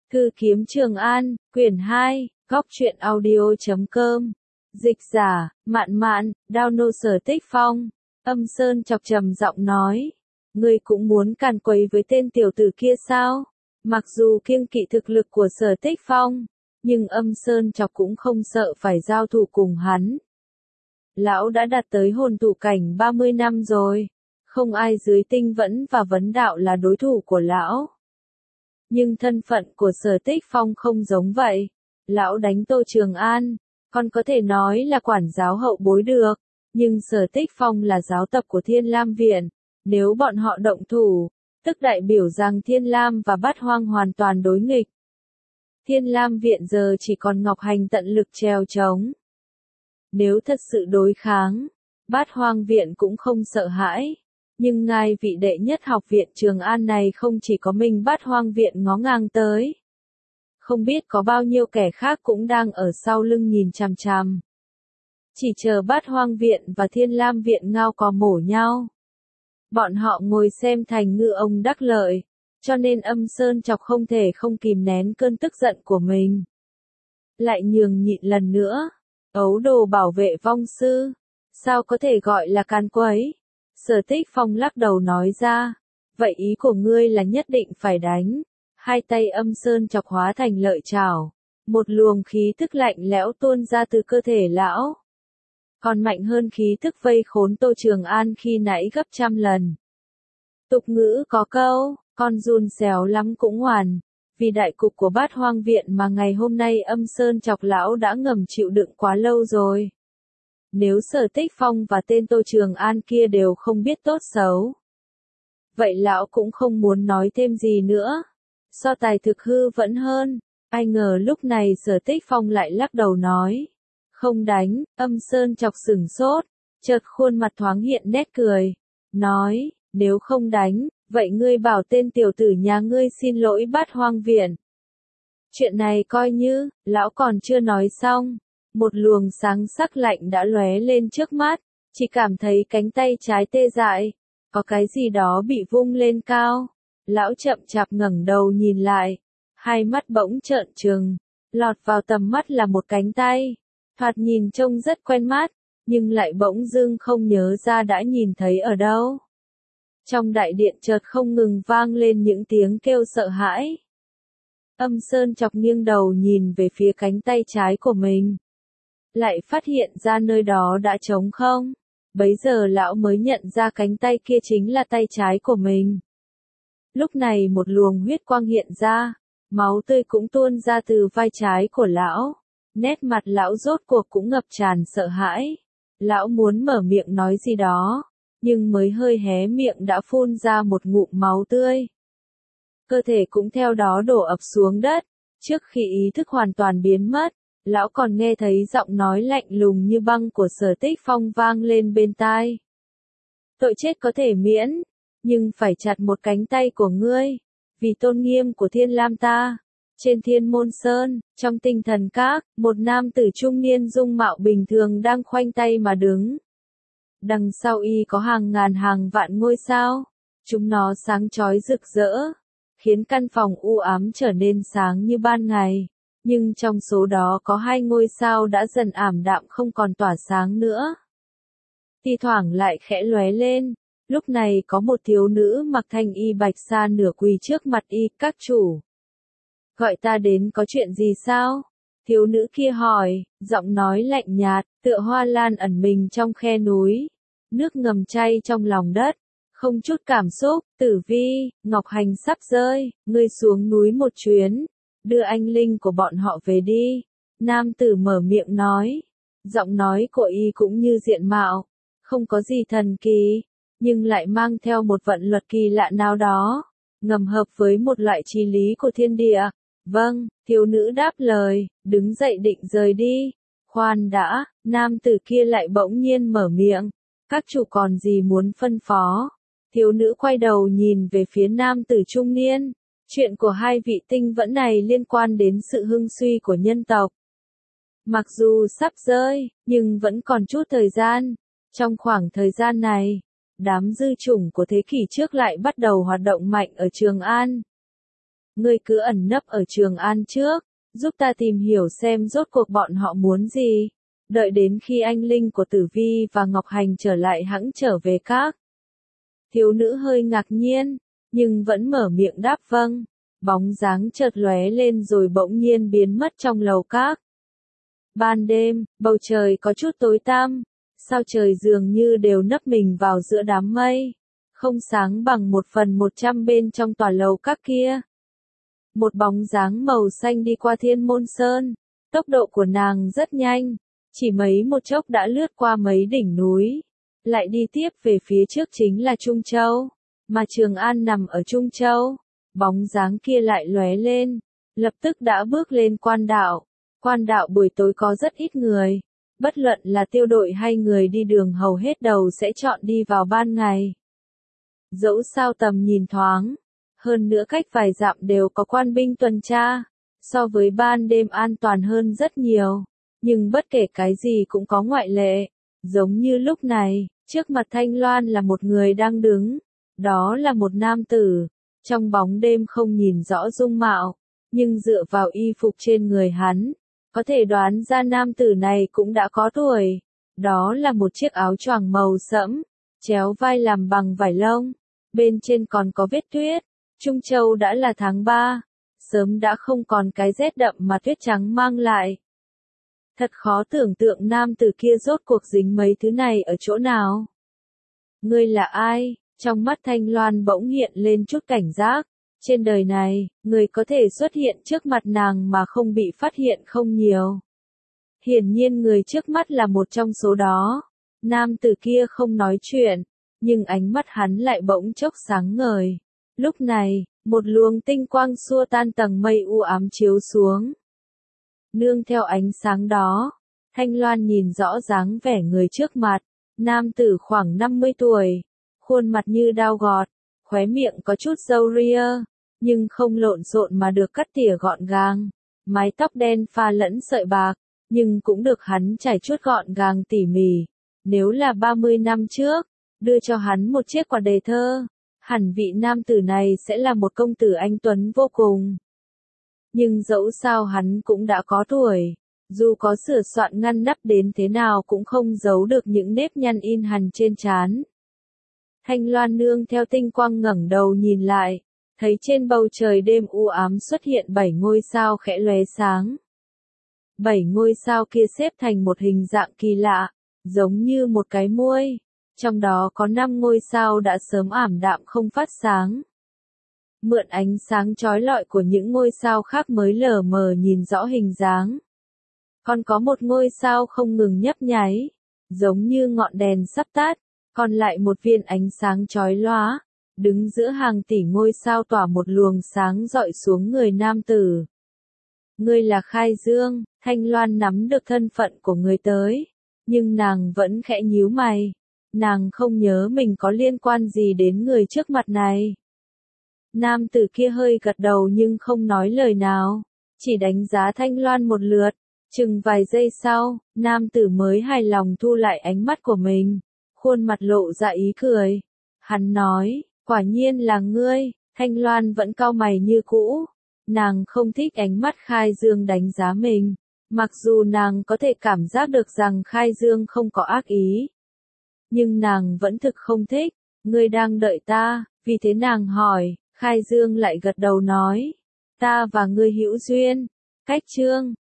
Thư kiếm Trường An, quyển 2, góc truyện audio.com. Dịch giả, Mạn Mạn, download Sở Tích Phong. Âm Sơn chọc trầm giọng nói. Ngươi cũng muốn càn quấy với tên tiểu tử kia sao? Mặc dù kiêng kỵ thực lực của Sở Tích Phong, nhưng Âm Sơn chọc cũng không sợ phải giao thủ cùng hắn. Lão đã đạt tới hồn tụ cảnh 30 năm rồi. Không ai dưới tinh vẫn và vấn đạo là đối thủ của lão. Nhưng thân phận của Sở Tích Phong không giống vậy. Lão đánh Tô Trường An, còn có thể nói là quản giáo hậu bối được. Nhưng Sở Tích Phong là giáo tập của Thiên Lam Viện. Nếu bọn họ động thủ, tức đại biểu rằng Thiên Lam và Bát Hoang hoàn toàn đối nghịch. Thiên Lam Viện giờ chỉ còn Ngọc Hành tận lực trèo trống. Nếu thật sự đối kháng, Bát Hoang Viện cũng không sợ hãi. Nhưng ngài vị đệ nhất học viện Trường An này không chỉ có mình Bát Hoang Viện ngó ngang tới. Không biết có bao nhiêu kẻ khác cũng đang ở sau lưng nhìn chằm chằm. Chỉ chờ Bát Hoang Viện và Thiên Lam Viện ngao cò mổ nhau. Bọn họ ngồi xem thành ngư ông đắc lợi, cho nên Âm Sơn chọc không thể không kìm nén cơn tức giận của mình. Lại nhường nhịn lần nữa, ấu đồ bảo vệ vong sư, sao có thể gọi là càn quấy? Sở Tích Phong lắc đầu nói ra, vậy ý của ngươi là nhất định phải đánh. Hai tay Âm Sơn chọc hóa thành lợi chảo, một luồng khí tức lạnh lẽo tuôn ra từ cơ thể lão. Còn mạnh hơn khí tức vây khốn Tô Trường An khi nãy gấp trăm lần. Tục ngữ có câu, con giun xéo lắm cũng hoàn, vì đại cục của Bát Hoang Viện mà ngày hôm nay Âm Sơn chọc lão đã ngầm chịu đựng quá lâu rồi. Nếu Sở Tích Phong và tên Tô Trường An kia đều không biết tốt xấu, vậy lão cũng không muốn nói thêm gì nữa. So tài thực hư vẫn hơn. Ai ngờ lúc này Sở Tích Phong lại lắc đầu nói. Không đánh. Âm Sơn chọc sửng sốt, chợt khuôn mặt thoáng hiện nét cười. Nói, nếu không đánh, vậy ngươi bảo tên tiểu tử nhà ngươi xin lỗi Bát Hoang Viện. Chuyện này coi như, lão còn chưa nói xong. Một luồng sáng sắc lạnh đã lóe lên trước mắt, chỉ cảm thấy cánh tay trái tê dại. Có cái gì đó bị vung lên cao. Lão chậm chạp ngẩng đầu nhìn lại, hai mắt bỗng trợn trừng, lọt vào tầm mắt là một cánh tay, thoạt nhìn trông rất quen mắt, nhưng lại bỗng dưng không nhớ ra đã nhìn thấy ở đâu. Trong đại điện chợt không ngừng vang lên những tiếng kêu sợ hãi. Âm Sơn chọc nghiêng đầu nhìn về phía cánh tay trái của mình, lại phát hiện ra nơi đó đã trống không. Bấy giờ lão mới nhận ra cánh tay kia chính là tay trái của mình. Lúc này một luồng huyết quang hiện ra, máu tươi cũng tuôn ra từ vai trái của lão. Nét mặt lão rốt cuộc cũng ngập tràn sợ hãi. Lão muốn mở miệng nói gì đó, nhưng mới hơi hé miệng đã phun ra một ngụm máu tươi. Cơ thể cũng theo đó đổ ập xuống đất. Trước khi ý thức hoàn toàn biến mất, lão còn nghe thấy giọng nói lạnh lùng như băng của Sở Tích Phong vang lên bên tai. Tội chết có thể miễn, nhưng phải chặt một cánh tay của ngươi, vì tôn nghiêm của Thiên Lam ta. Trên Thiên Môn Sơn, trong Tinh Thần Các, một nam tử trung niên dung mạo bình thường đang khoanh tay mà đứng. Đằng sau y có hàng ngàn hàng vạn ngôi sao, chúng nó sáng chói rực rỡ, khiến căn phòng u ám trở nên sáng như ban ngày. Nhưng trong số đó có 2 ngôi sao đã dần ảm đạm không còn tỏa sáng nữa. Thi thoảng lại khẽ lóe lên. Lúc này có một thiếu nữ mặc thanh y bạch sa nửa quỳ trước mặt y, các chủ. Gọi ta đến có chuyện gì sao? Thiếu nữ kia hỏi, giọng nói lạnh nhạt, tựa hoa lan ẩn mình trong khe núi. Nước ngầm chay trong lòng đất, không chút cảm xúc. Tử Vi, Ngọc Hành sắp rơi, ngươi xuống núi một chuyến, đưa anh linh của bọn họ về đi. Nam tử mở miệng nói, giọng nói của y cũng như diện mạo, không có gì thần kỳ, nhưng lại mang theo một vận luật kỳ lạ nào đó, ngầm hợp với một loại trí lý của thiên địa. Vâng, thiếu nữ đáp lời, đứng dậy định rời đi. Khoan đã, nam tử kia lại bỗng nhiên mở miệng. Các chủ còn gì muốn phân phó? Thiếu nữ quay đầu nhìn về phía nam tử trung niên. Chuyện của hai vị tinh vẫn này liên quan đến sự hưng suy của nhân tộc. Mặc dù sắp rơi, nhưng vẫn còn chút thời gian. Trong khoảng thời gian này, đám dư chủng của thế kỷ trước lại bắt đầu hoạt động mạnh ở Trường An. Ngươi cứ ẩn nấp ở Trường An trước, giúp ta tìm hiểu xem rốt cuộc bọn họ muốn gì. Đợi đến khi anh linh của Tử Vi và Ngọc Hành trở lại hẵng trở về các. Thiếu nữ hơi ngạc nhiên, nhưng vẫn mở miệng đáp vâng. Bóng dáng chợt lóe lên rồi bỗng nhiên biến mất trong lầu các. Ban đêm, bầu trời có chút tối tăm, sao trời dường như đều nấp mình vào giữa đám mây, không sáng bằng 1/100 bên trong tòa lầu các kia. Một bóng dáng màu xanh đi qua Thiên Môn Sơn, tốc độ của nàng rất nhanh, chỉ mấy một chốc đã lướt qua mấy đỉnh núi, lại đi tiếp về phía trước chính là Trung Châu, mà Trường An nằm ở Trung Châu. Bóng dáng kia lại lóe lên, lập tức đã bước lên quan đạo. Quan đạo buổi tối có rất ít người, bất luận là tiêu đội hay người đi đường hầu hết đầu sẽ chọn đi vào ban ngày. Dẫu sao tầm nhìn thoáng, hơn nữa cách vài dặm đều có quan binh tuần tra, so với ban đêm an toàn hơn rất nhiều, nhưng bất kể cái gì cũng có ngoại lệ, giống như lúc này, trước mặt Thanh Loan là một người đang đứng, đó là một nam tử. Trong bóng đêm không nhìn rõ dung mạo, nhưng dựa vào y phục trên người hắn, có thể đoán ra nam tử này cũng đã có tuổi. Đó là một chiếc áo choàng màu sẫm, chéo vai làm bằng vải lông, bên trên còn có vết tuyết. Trung Châu đã là tháng 3, sớm đã không còn cái rét đậm mà tuyết trắng mang lại. Thật khó tưởng tượng nam tử kia rốt cuộc dính mấy thứ này ở chỗ nào. Ngươi là ai? Trong mắt Thanh Loan bỗng hiện lên chút cảnh giác. Trên đời này, người có thể xuất hiện trước mặt nàng mà không bị phát hiện không nhiều. Hiển nhiên người trước mắt là một trong số đó. Nam tử kia không nói chuyện, nhưng ánh mắt hắn lại bỗng chốc sáng ngời. Lúc này, một luồng tinh quang xua tan tầng mây u ám chiếu xuống. Nương theo ánh sáng đó, Thanh Loan nhìn rõ dáng vẻ người trước mặt. Nam tử khoảng 50 tuổi. Khuôn mặt như dao gọt, khóe miệng có chút râu ria, nhưng không lộn xộn mà được cắt tỉa gọn gàng. Mái tóc đen pha lẫn sợi bạc, nhưng cũng được hắn chải chuốt gọn gàng tỉ mỉ. Nếu là 30 năm trước, đưa cho hắn một chiếc quạt đề thơ, hẳn vị nam tử này sẽ là một công tử anh tuấn vô cùng. Nhưng dẫu sao hắn cũng đã có tuổi, dù có sửa soạn ngăn nắp đến thế nào cũng không giấu được những nếp nhăn in hằn trên trán. Thanh Loan nương theo tinh quang ngẩng đầu nhìn lại, thấy trên bầu trời đêm u ám xuất hiện 7 ngôi sao khẽ lóe sáng. 7 ngôi sao kia xếp thành một hình dạng kỳ lạ, giống như một cái muôi, trong đó có 5 ngôi sao đã sớm ảm đạm không phát sáng. Mượn ánh sáng chói lọi của những ngôi sao khác mới lờ mờ nhìn rõ hình dáng. Còn có một ngôi sao không ngừng nhấp nháy, giống như ngọn đèn sắp tắt. Còn lại một viên ánh sáng chói lóa, đứng giữa hàng tỷ ngôi sao tỏa một luồng sáng rọi xuống người nam tử. Ngươi là Khai Dương. Thanh Loan nắm được thân phận của người tới, nhưng nàng vẫn khẽ nhíu mày. Nàng không nhớ mình có liên quan gì đến người trước mặt này. Nam tử kia hơi gật đầu nhưng không nói lời nào, chỉ đánh giá Thanh Loan một lượt. Chừng vài giây sau, nam tử mới hài lòng thu lại ánh mắt của mình. Khuôn mặt lộ ra ý cười. Hắn nói, quả nhiên là ngươi. Thanh Loan vẫn cau mày như cũ. Nàng không thích ánh mắt Khai Dương đánh giá mình. Mặc dù nàng có thể cảm giác được rằng Khai Dương không có ác ý. Nhưng nàng vẫn thực không thích. Ngươi đang đợi ta, vì thế nàng hỏi. Khai Dương lại gật đầu nói. Ta và ngươi hữu duyên. Cách chương